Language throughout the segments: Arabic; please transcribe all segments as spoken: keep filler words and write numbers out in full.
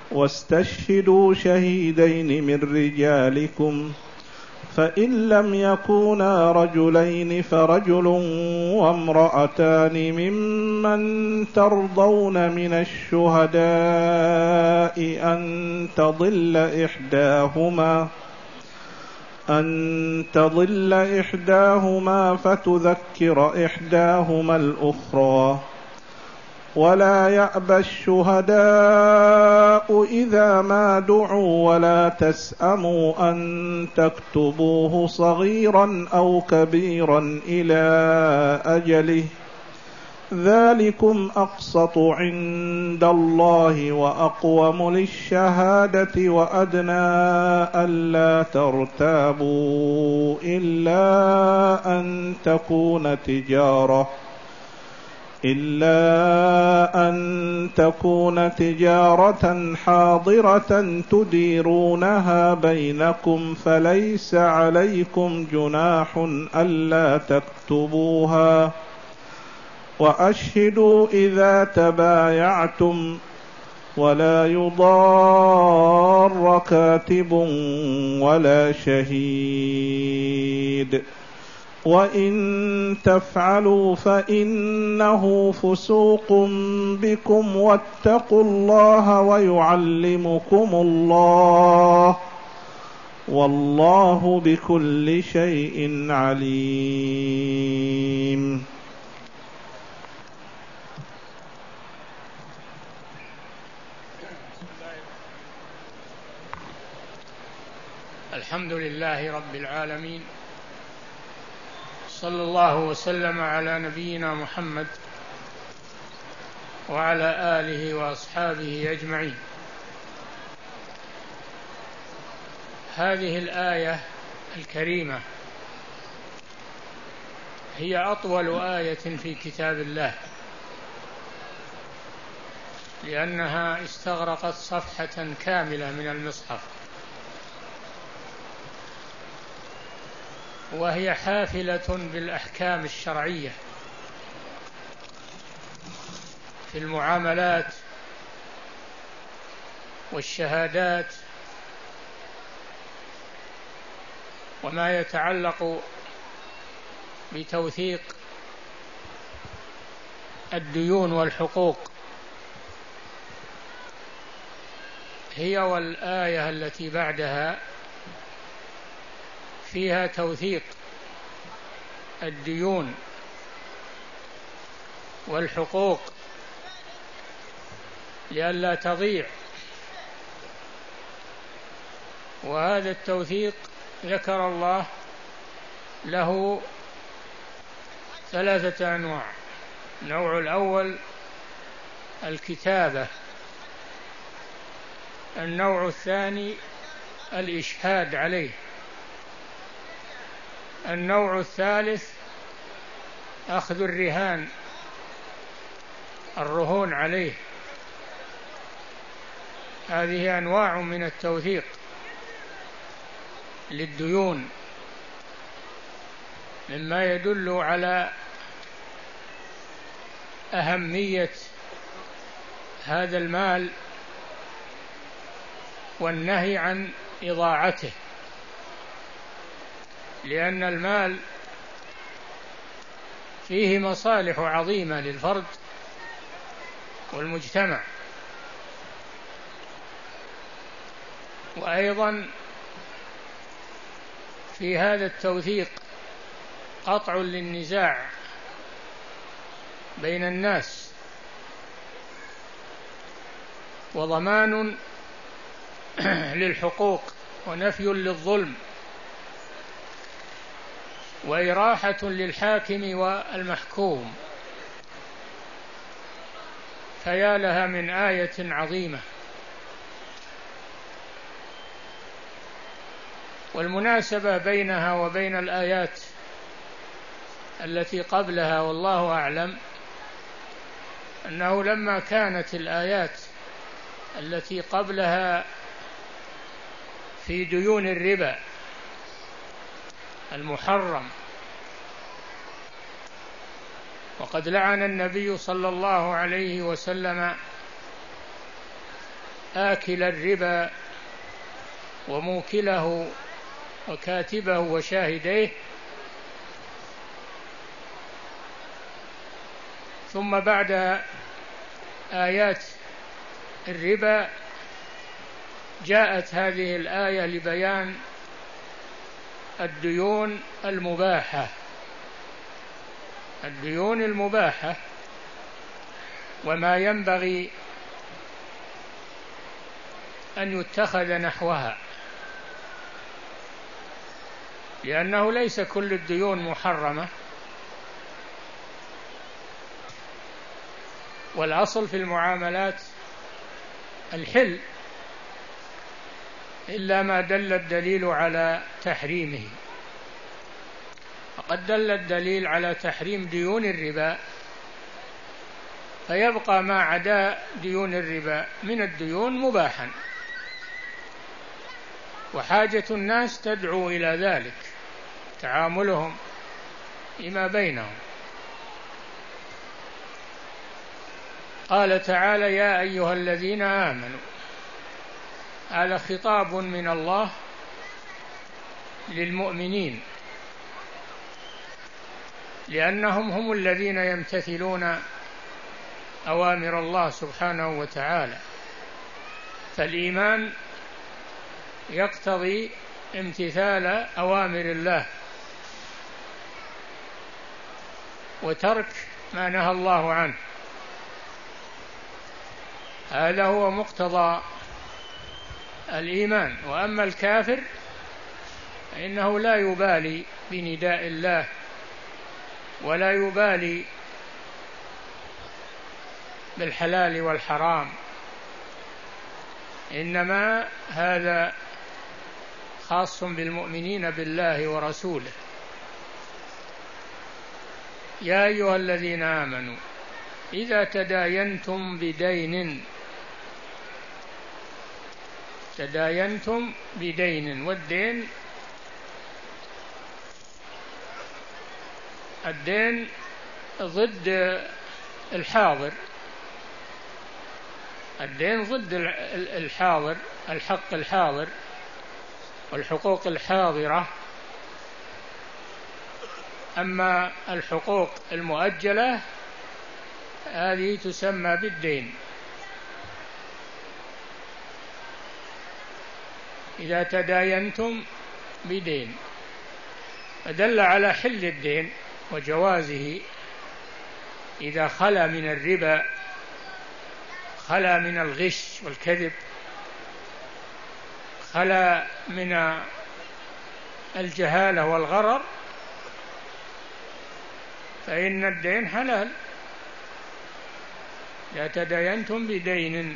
واستشهدوا شهيدين من رجالكم فإن لم يكونا رجلين فرجل وامرأتان ممن ترضون من الشهداء أن تضل إحداهما أن تضل إحداهما فتذكر إحداهما الأخرى ولا يأبى الشهداء إذا ما دعوا ولا تسأموا أن تكتبوه صغيرا أو كبيرا إلى أجله ذلكم أقسط عند الله وأقوم للشهادة وأدنى ألا ترتابوا إلا أن تكون تجارة إلا أن تكون تجارة حاضرة تديرونها بينكم فليس عليكم جناح ألا تكتبوها وأشهدوا إذا تبايعتم ولا يضار كاتب ولا شهيد وإن تفعلوا فإنه فسوق بكم واتقوا الله ويعلمكم الله والله بكل شيء عليم. الحمد لله رب العالمين، صلى الله وسلم على نبينا محمد وعلى آله وأصحابه أجمعين. هذه الآية الكريمة هي أطول آية في كتاب الله، لأنها استغرقت صفحة كاملة من المصحف، وهي حافلة بالأحكام الشرعية في المعاملات والشهادات وما يتعلق بتوثيق الديون والحقوق. هي والآية التي بعدها فيها توثيق الديون والحقوق لئلا تضيع، وهذا التوثيق ذكر الله له ثلاثة أنواع. النوع الأول الكتابة، النوع الثاني الإشهاد عليه، النوع الثالث أخذ الرهان الرهون عليه. هذه أنواع من التوثيق للديون، مما يدل على أهمية هذا المال والنهي عن إضاعته، لأن المال فيه مصالح عظيمة للفرد والمجتمع، وأيضا في هذا التوثيق قطع للنزاع بين الناس، وضمان للحقوق، ونفي للظلم، وإراحة للحاكم والمحكوم. فيا لها من آية عظيمة. والمناسبة بينها وبين الآيات التي قبلها والله أعلم أنه لما كانت الآيات التي قبلها في ديون الربا المحرم، وقد لعن النبي صلى الله عليه وسلم آكل الربا وموكله وكاتبه وشاهديه، ثم بعد آيات الربا جاءت هذه الآية لبيان الديون المباحة الديون المباحة وما ينبغي أن يتخذ نحوها، لأنه ليس كل الديون محرمة، والأصل في المعاملات الحل إلا ما دل الدليل على تحريمه. فقد دل الدليل على تحريم ديون الربا، فيبقى ما عدا ديون الربا من الديون مباحا، وحاجة الناس تدعو إلى ذلك، تعاملهم فيما بينهم. قال تعالى: يا أيها الذين آمنوا، هذا خطاب من الله للمؤمنين، لأنهم هم الذين يمتثلون أوامر الله سبحانه وتعالى، فالإيمان يقتضي امتثال أوامر الله وترك ما نهى الله عنه، هذا هو مقتضى الإيمان. وأما الكافر فإنه لا يبالي بنداء الله ولا يبالي بالحلال والحرام، إنما هذا خاص بالمؤمنين بالله ورسوله. يا أيها الذين آمنوا إذا تداينتم بدين تداينتم بدين والدين الدين ضد الحاضر الدين ضد الحاضر الحق الحاضر والحقوق الحاضرة. أما الحقوق المؤجلة هذه تسمى بالدين. إذا تداينتم بدين فدل على حل الدين وجوازه إذا خلا من الربا، خلا من الغش والكذب، خلا من الجهالة والغرر، فإن الدين حلال. إذا تداينتم بدين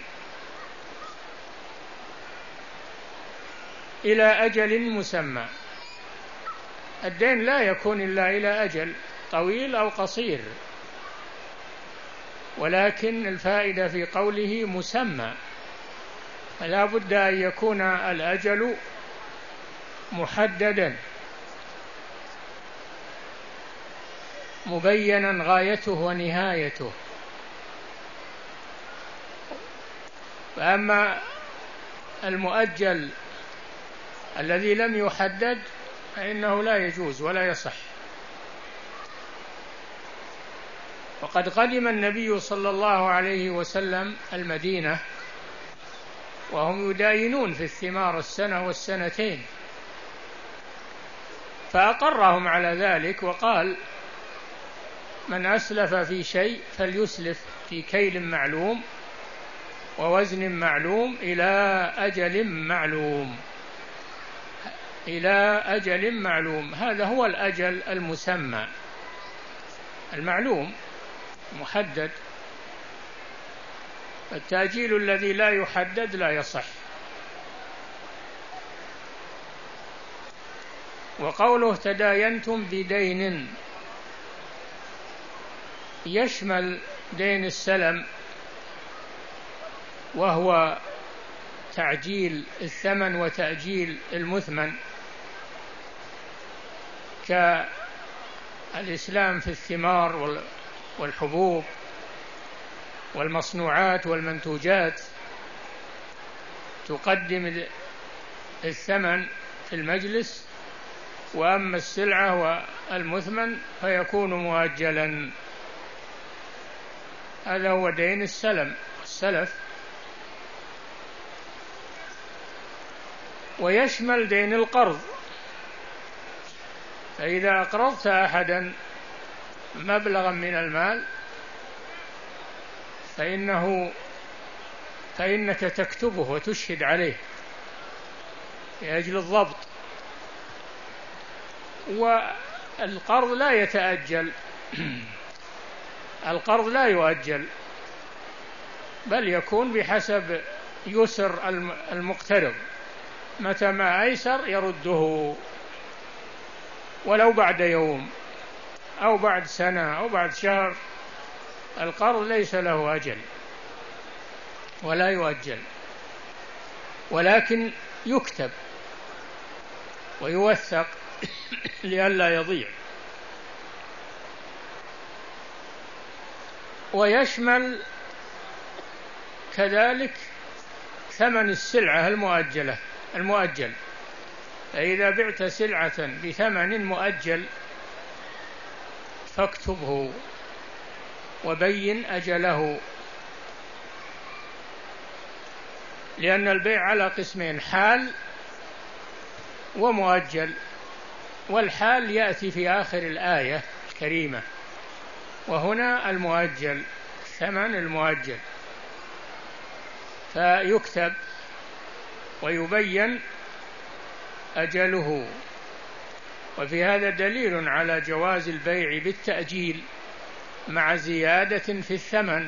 إلى أجل مسمى، الدين لا يكون إلا إلى أجل طويل أو قصير، ولكن الفائدة في قوله مسمى، فلا بد أن يكون الأجل محددا مبينا غايته ونهايته. فأما المؤجل الذي لم يحدد فإنه لا يجوز ولا يصح. وقد قدم النبي صلى الله عليه وسلم المدينة وهم يداينون في الثمار السنة والسنتين، فأقرهم على ذلك وقال: من أسلف في شيء فليسلف في كيل معلوم ووزن معلوم إلى أجل معلوم إلى أجل معلوم. هذا هو الأجل المسمى المعلوم محدد. التأجيل الذي لا يحدد لا يصح. وقوله تداينتم بدين يشمل دين السلم، وهو تعجيل الثمن وتأجيل المثمن، كالإسلام في الثمار والحبوب والمصنوعات والمنتوجات، تقدم الثمن في المجلس، وأما السلعة والمثمن فيكون مؤجلا. هذا هو دين السلم السلف. ويشمل دين القرض، فإذا أقرضت أحدا مبلغا من المال فإنه فإنك تكتبه وتشهد عليه لأجل الضبط. والقرض لا يتأجل، القرض لا يؤجل، بل يكون بحسب يسر المقترض، متى ما أيسر يرده، ولو بعد يوم أو بعد سنة أو بعد شهر. القرض ليس له أجل ولا يؤجل، ولكن يكتب ويوثق لئلا يضيع. ويشمل كذلك ثمن السلعة المؤجلة المؤجل، فإذا بعت سلعة بثمن مؤجل فاكتبه وبين أجله، لأن البيع على قسمين: حال ومؤجل، والحال يأتي في آخر الآية الكريمة، وهنا المؤجل، ثمن المؤجل، فيكتب ويبين أجله. وفي هذا دليل على جواز البيع بالتأجيل مع زيادة في الثمن،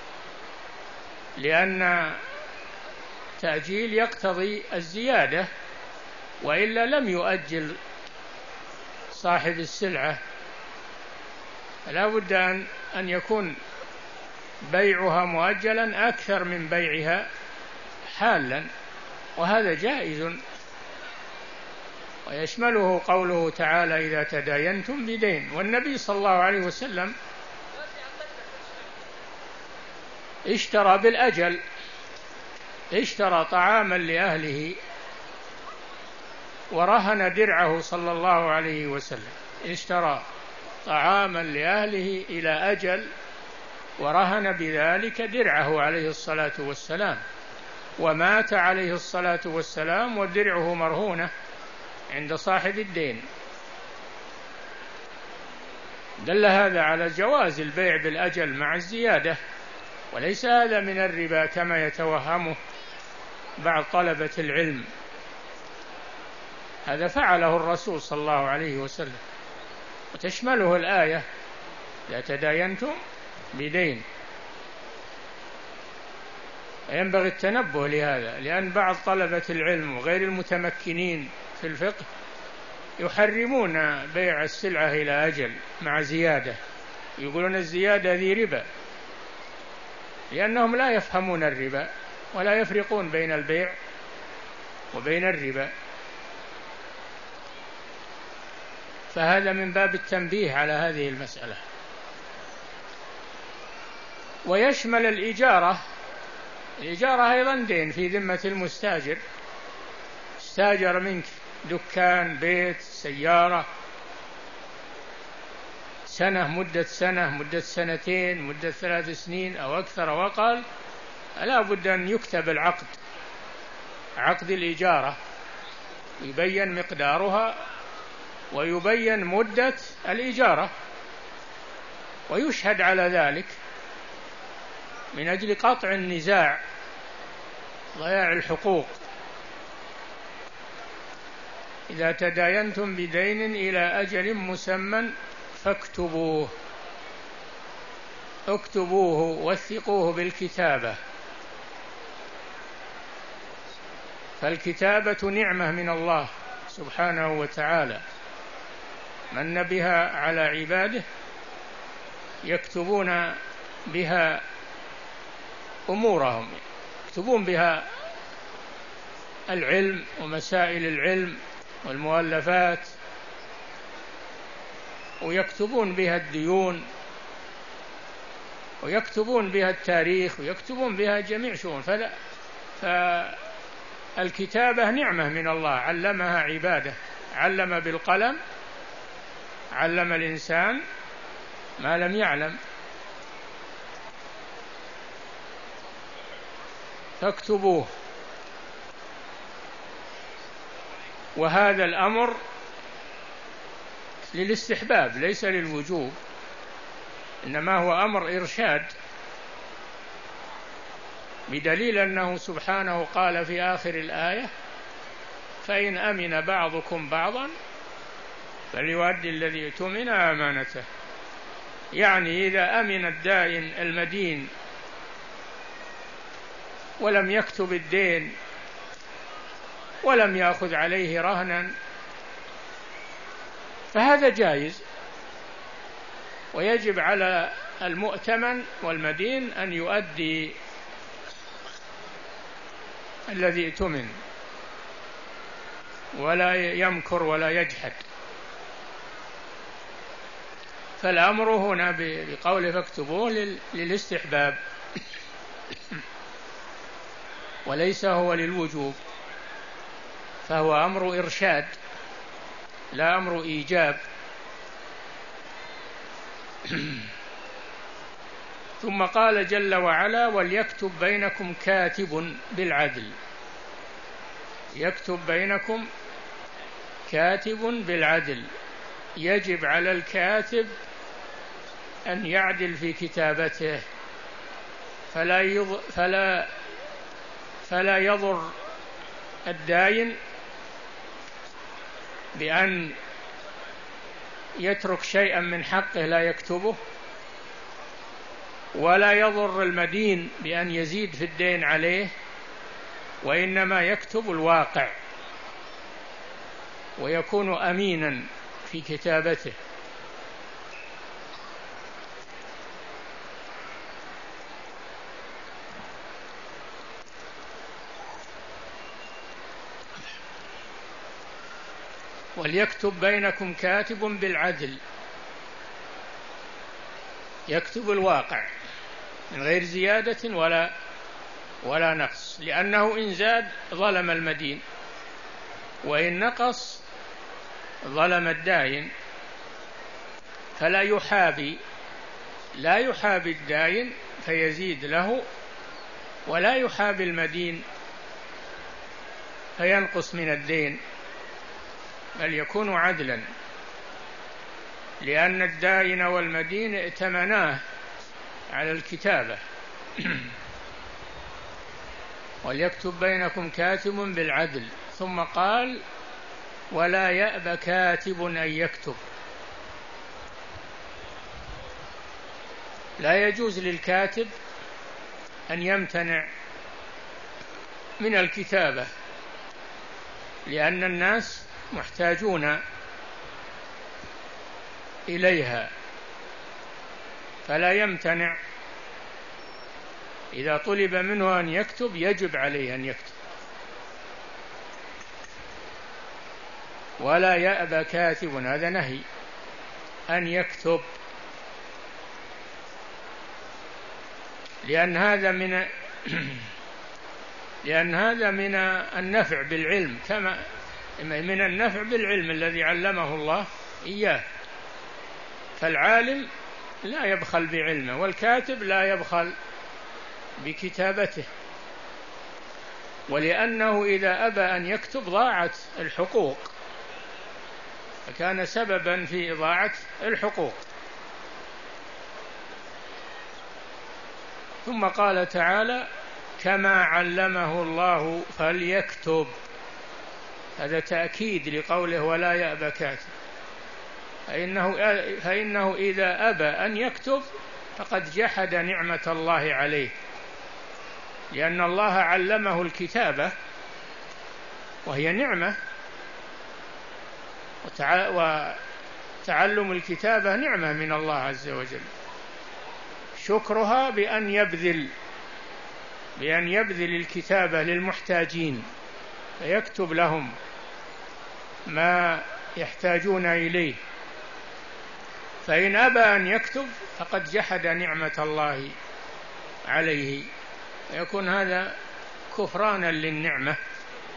لأن التأجيل يقتضي الزيادة، وإلا لم يؤجل صاحب السلعة. لا بد أن يكون بيعها مؤجلا أكثر من بيعها حالا، وهذا جائز. ويشمله قوله تعالى: إذا تداينتم بدين. والنبي صلى الله عليه وسلم اشترى بالأجل، اشترى طعاما لأهله ورهن درعه صلى الله عليه وسلم، اشترى طعاما لأهله إلى أجل ورهن بذلك درعه عليه الصلاة والسلام، ومات عليه الصلاة والسلام ودرعه مرهونة عند صاحب الدين. دل هذا على جواز البيع بالأجل مع الزيادة، وليس هذا من الربا كما يتوهمه بعض طلبة العلم. هذا فعله الرسول صلى الله عليه وسلم، وتشمله الآية: لا تداينتم بدين. ينبغي التنبه لهذا، لأن بعض طلبة العلم وغير المتمكنين في الفقه يحرمون بيع السلعة إلى أجل مع زيادة، يقولون الزيادة ذي ربا، لأنهم لا يفهمون الربا ولا يفرقون بين البيع وبين الربا. فهذا من باب التنبيه على هذه المسألة. ويشمل الإجارة. الإجارة أيضا دين في ذمة المستاجر، استاجر منك دكان، بيت، سيارة، سنة، مدة سنة، مدة سنتين، مدة ثلاث سنين أو أكثر وقال، لا بد أن يكتب العقد، عقد الإجارة، يبين مقدارها ويبين مدة الإجارة، ويشهد على ذلك من أجل قطع النزاع، ضياع الحقوق. إذا تداينتم بدين إلى أجل مسمى فاكتبوه، اكتبوه وثقوه بالكتابة، فالكتابة نعمة من الله سبحانه وتعالى من بها على عباده، يكتبون بها أمورهم، يكتبون بها العلم ومسائل العلم والمؤلفات، ويكتبون بها الديون، ويكتبون بها التاريخ، ويكتبون بها جميع شؤون. فلا الكتابة نعمة من الله علمها عباده، علم بالقلم، علم الإنسان ما لم يعلم. فاكتبوه. وهذا الأمر للاستحباب ليس للوجوب، إنما هو أمر إرشاد، بدليل أنه سبحانه قال في آخر الآية: فإن أمن بعضكم بعضا فليؤدي الذي اؤتمن أمانته. يعني إذا أمن الدائن المدين ولم يكتب الدين ولم يأخذ عليه رهنا فهذا جائز، ويجب على المؤتمن والمدين أن يؤدي الذي اؤتمن ولا يمكر ولا يجحد. فالأمر هنا بقوله فاكتبوه للاستحباب وليس هو للوجوب، فهو أمر إرشاد لا أمر إيجاب. ثم قال جل وعلا: وليكتب بينكم كاتب بالعدل. يكتب بينكم كاتب بالعدل، يجب على الكاتب أن يعدل في كتابته، فلا يضر, فلا فلا يضر الداين بأن يترك شيئا من حقه لا يكتبه، ولا يضر المدين بأن يزيد في الدين عليه، وإنما يكتب الواقع ويكون أمينا في كتابته. وليكتب بينكم كاتب بالعدل، يكتب الواقع من غير زيادة ولا ولا نقص، لأنه إن زاد ظلم المدين، وإن نقص ظلم الداين. فلا يحابي لا يحابي الداين فيزيد له، ولا يحابي المدين فينقص من الدين، بل يكون عدلا، لأن الداين والمدين ائتمناه على الكتابة. وليكتب بينكم كاتب بالعدل. ثم قال: ولا يأبى كاتب أن يكتب. لا يجوز للكاتب أن يمتنع من الكتابة، لأن الناس محتاجون إليها، فلا يمتنع. إذا طلب منه أن يكتب يجب عليه أن يكتب. ولا يأبى كاتب، هذا نهي، أن يكتب، لأن هذا من لأن هذا من النفع بالعلم، كما من النفع بالعلم الذي علمه الله إياه. فالعالم لا يبخل بعلمه، والكاتب لا يبخل بكتابته، ولأنه إذا أبى أن يكتب ضاعت الحقوق، فكان سببا في إضاعة الحقوق. ثم قال تعالى: كما علمه الله فليكتب. هذا تأكيد لقوله ولا يأبى كاتب، فإنه, فإنه إذا أبى أن يكتب فقد جحد نعمة الله عليه، لأن الله علمه الكتابة وهي نعمة، وتعلم الكتابة نعمة من الله عز وجل، شكرها بأن يبذل بأن يبذل الكتابة للمحتاجين فيكتب لهم ما يحتاجون إليه. فإن أبى أن يكتب فقد جحد نعمة الله عليه، يكون هذا كفرانا للنعمة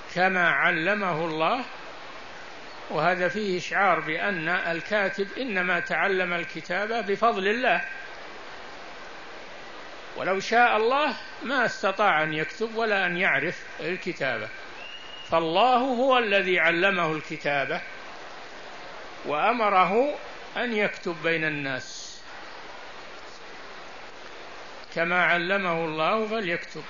كما علمه الله، وهذا فيه إشعار بأن الكاتب إنما تعلم الكتابة بفضل الله، ولو شاء الله ما استطاع أن يكتب ولا أن يعرف الكتابة، فالله هو الذي علمه الكتابة وأمره أن يكتب بين الناس، كما علمه الله فليكتب.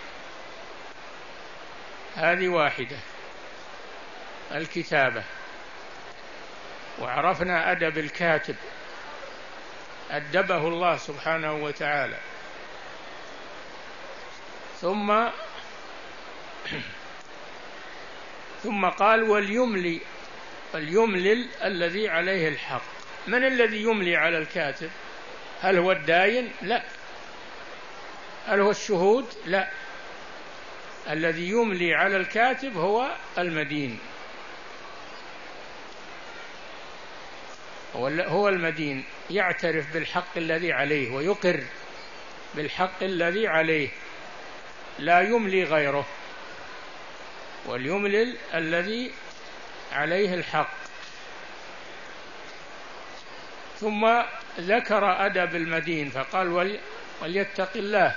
هذه واحدة، الكتابة. وعرفنا أدب الكاتب، أدبه الله سبحانه وتعالى. ثم ثم قال وليملي، وليملل الذي عليه الحق. من الذي يملي على الكاتب؟ هل هو الداين؟ لا. هل هو الشهود؟ لا. الذي يملي على الكاتب هو المدين، هو المدين، يعترف بالحق الذي عليه ويقر بالحق الذي عليه، لا يملي غيره. وليملل الذي عليه الحق. ثم ذكر أدب المدين فقال وليتق الله،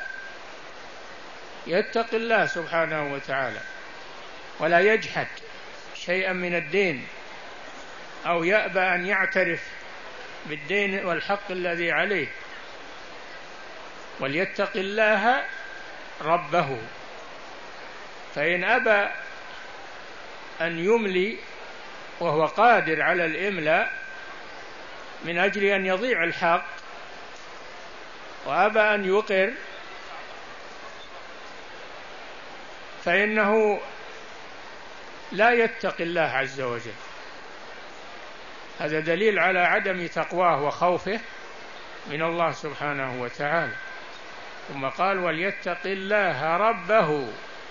يتق الله سبحانه وتعالى ولا يجحد شيئا من الدين أو يأبى أن يعترف بالدين والحق الذي عليه. وليتق الله ربه، فإن أبى أن يملي وهو قادر على الإملاء من أجل أن يضيع الحق، وأبى أن يقر، فإنه لا يتقي الله عز وجل. هذا دليل على عدم تقواه وخوفه من الله سبحانه وتعالى. ثم قال وليتق الله ربه،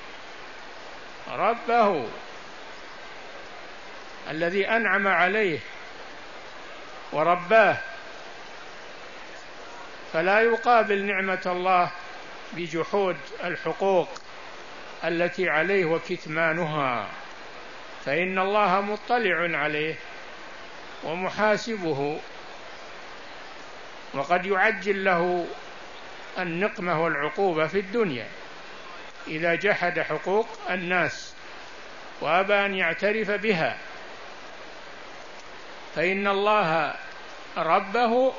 ربه الذي أنعم عليه ورباه، فلا يقابل نعمة الله بجحود الحقوق التي عليه وكتمانها، فإن الله مطلع عليه ومحاسبه، وقد يعجل له النقمة والعقوبة في الدنيا إذا جحد حقوق الناس وأبى أن يعترف بها، فإن الله ربه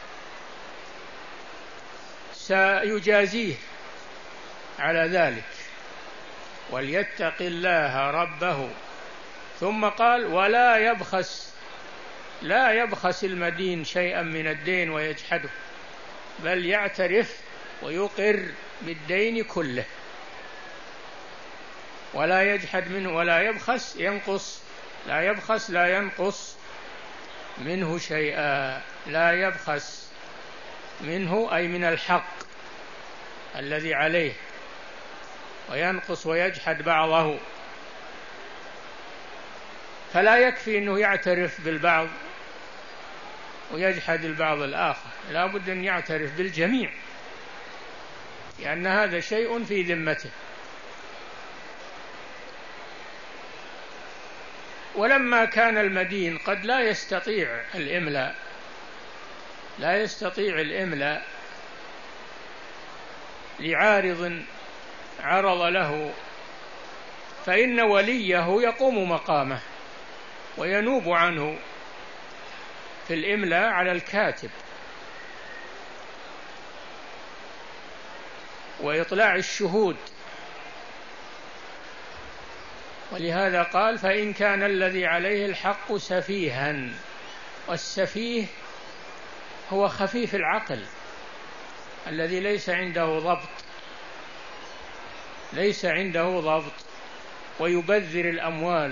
سيجازيه على ذلك. وليتق الله ربه. ثم قال ولا يبخس، لا يبخس المدين شيئا من الدين ويجحده، بل يعترف ويقر بالدين كله، ولا يجحد منه ولا يبخس، ينقص، لا يبخس لا ينقص منه شيئا، لا يبخس منه أي من الحق الذي عليه، وينقص ويجحد بعضه. فلا يكفي أنه يعترف بالبعض ويجحد البعض الآخر، لا بد أن يعترف بالجميع، لأن هذا شيء في ذمته. ولما كان المدين قد لا يستطيع الإملاء، لا يستطيع الإملاء لعارض عرض له، فإن وليه يقوم مقامه وينوب عنه في الإملاء على الكاتب وإطلاع الشهود. ولهذا قال فإن كان الذي عليه الحق سفيها، والسفيه هو خفيف العقل الذي ليس عنده ضبط، ليس عنده ضبط ويبذر الأموال،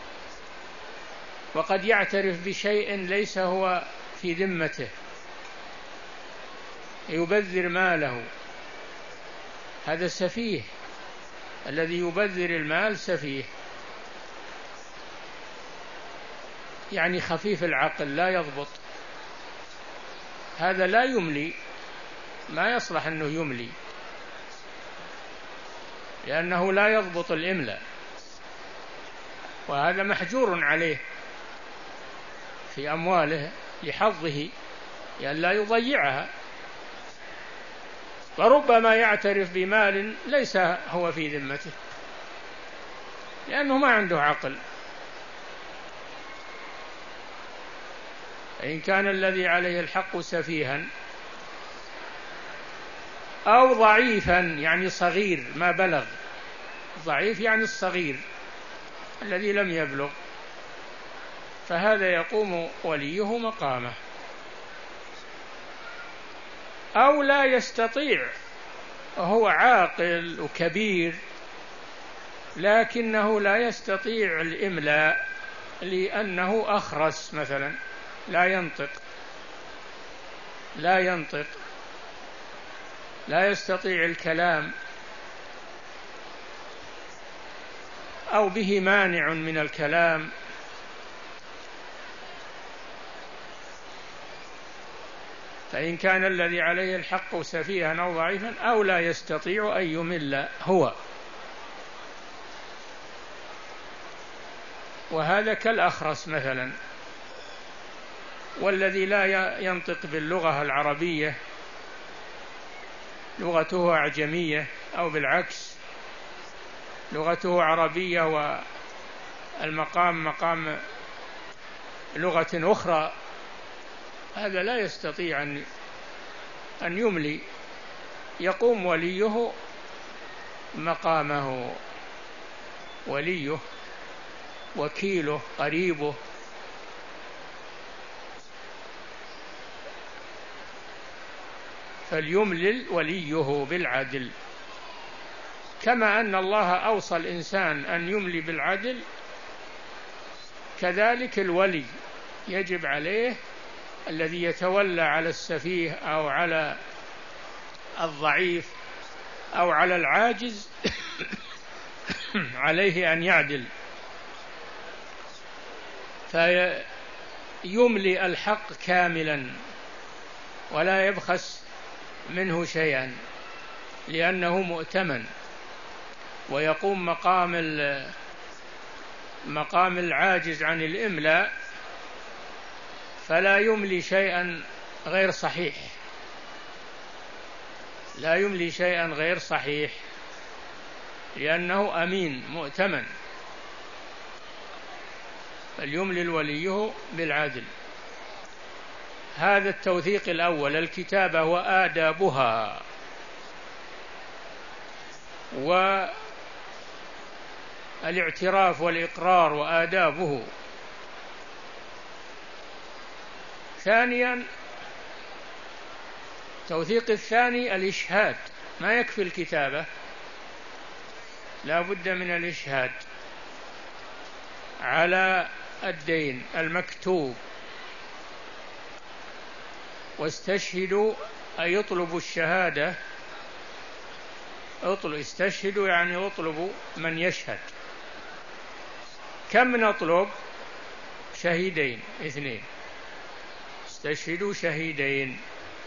وقد يعترف بشيء ليس هو في ذمته، يبذر ماله، هذا سفيه، الذي يبذر المال سفيه، يعني خفيف العقل لا يضبط، هذا لا يملي، ما يصلح أنه يملي، لأنه لا يضبط الإملاء. وهذا محجور عليه في أمواله لحظه لئلا يضيعها، وربما يعترف بمال ليس هو في ذمته لأنه ما عنده عقل. إن كان الذي عليه الحق سفيها أو ضعيفا يعني صغير ما بلغ، ضعيف يعني الصغير الذي لم يبلغ، فهذا يقوم وليه مقامه. أو لا يستطيع، هو عاقل وكبير لكنه لا يستطيع الإملاء لأنه أخرس مثلا، لا ينطق لا ينطق لا يستطيع الكلام، أو به مانع من الكلام، فإن كان الذي عليه الحق سفيها أو ضعيفا أو لا يستطيع أن يمل هو، وهذا كالأخرس مثلا، والذي لا ينطق باللغة العربية لغته أعجمية، أو بالعكس لغته عربية والمقام مقام لغة أخرى، هذا لا يستطيع أن يملي، يقوم وليه مقامه، وليه وكيله قريبه. فليملل وليه بالعدل، كما أن الله أوصى الإنسان أن يملي بالعدل، كذلك الولي يجب عليه الذي يتولى على السفيه أو على الضعيف أو على العاجز عليه أن يعدل، فيملي الحق كاملا ولا يبخس منه شيئا لأنه مؤتمن، ويقوم مقام مقام العاجز عن الإملاء، فلا يملي شيئا غير صحيح، لا يملي شيئا غير صحيح لأنه أمين مؤتمن. فليملل وليه بالعدل. هذا التوثيق الأول، الكتابة وآدابها والاعتراف والإقرار وآدابه. ثانيا، التوثيق الثاني الإشهاد، ما يكفي الكتابة، لا بد من الإشهاد على الدين المكتوب. واستشهدوا أي يطلبوا الشهادة، اطلب استشهدوا يعني اطلبوا من يشهد. كم نطلب؟ شهيدين اثنين، استشهدوا شهيدين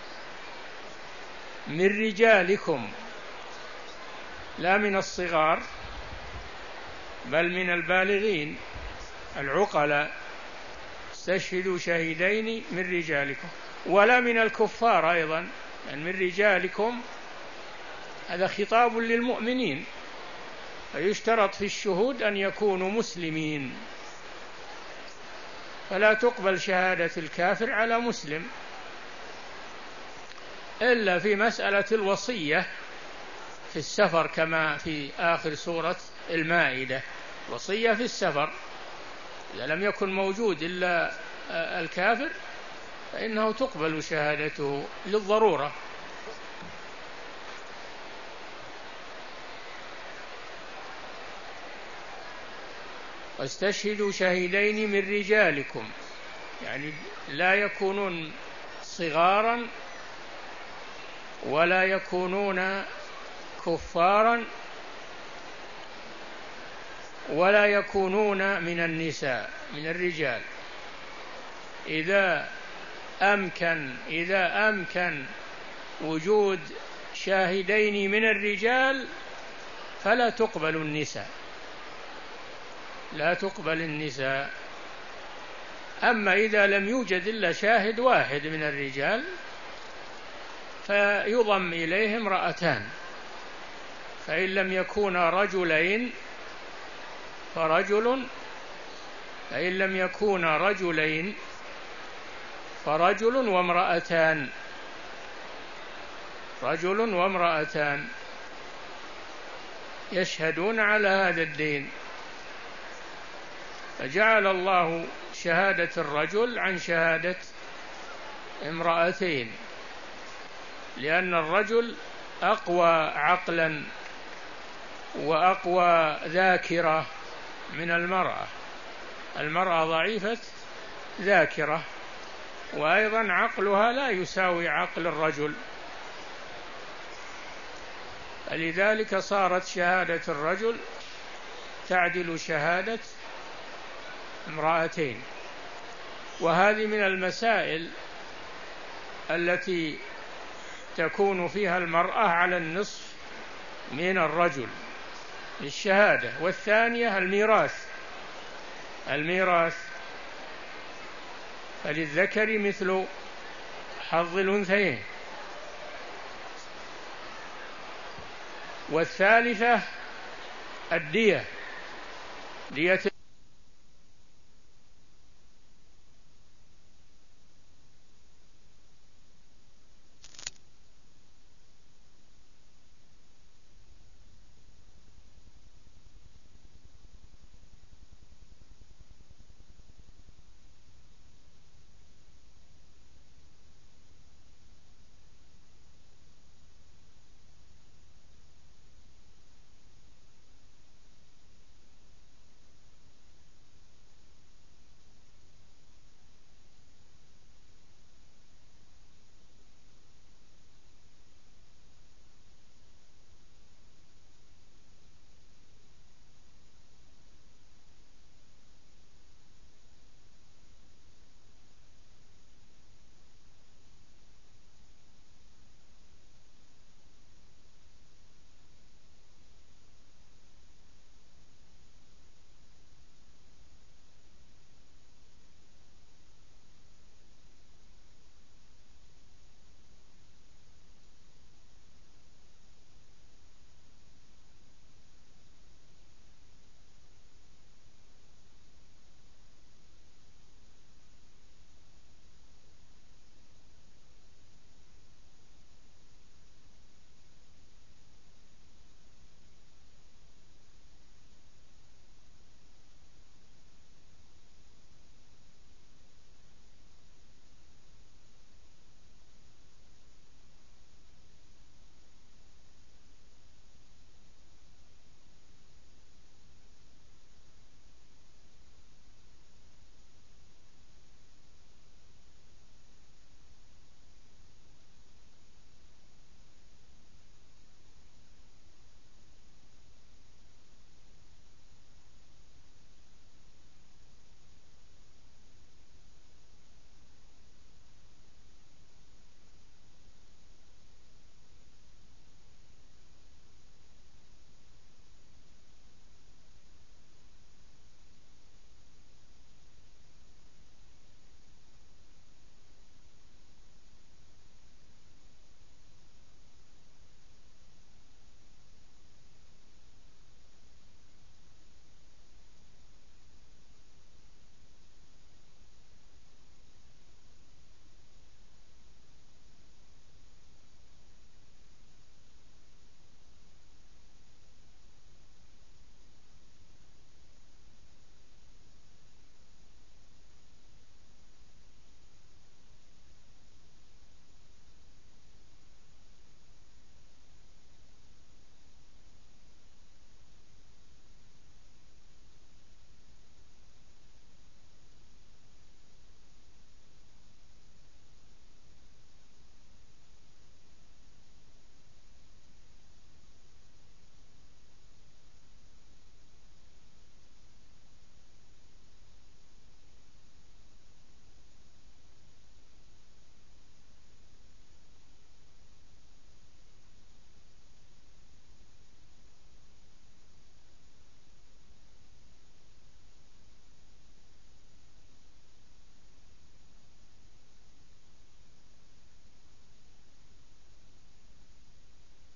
من رجالكم، لا من الصغار بل من البالغين العقلاء. استشهدوا شهيدين من رجالكم، ولا من الكفار أيضا، يعني من رجالكم هذا خطاب للمؤمنين، فيشترط في الشهود أن يكونوا مسلمين، فلا تقبل شهادة الكافر على مسلم إلا في مسألة الوصية في السفر، كما في آخر سورة المائدة، وصية في السفر إذا لم يكن موجود إلا الكافر فإنه تقبل شهادته للضرورة. واستشهدوا شهيدين من رجالكم، يعني لا يكونون صغارا ولا يكونون كفارا ولا يكونون من النساء، من الرجال. إذا أمكن إذا أمكن وجود شاهدين من الرجال فلا تقبل النساء، لا تقبل النساء. أما إذا لم يوجد إلا شاهد واحد من الرجال فيضم إليه امرأتان، فإن لم يكونا رجلين فرجل فإن لم يكونا رجلين فرجل وامرأتان رجل وامرأتان يشهدون على هذا الدين. فجعل الله شهادة الرجل عن شهادة امرأتين، لأن الرجل أقوى عقلا وأقوى ذاكرة من المرأة. المرأة ضعيفة ذاكرة، وأيضا عقلها لا يساوي عقل الرجل، لذلك صارت شهادة الرجل تعدل شهادة امرأتين. وهذه من المسائل التي تكون فيها المرأة على النصف من الرجل للشهادة. والثانية الميراث الميراث فللذكر مثل حظ الأنثيين. والثالثة الدية، دية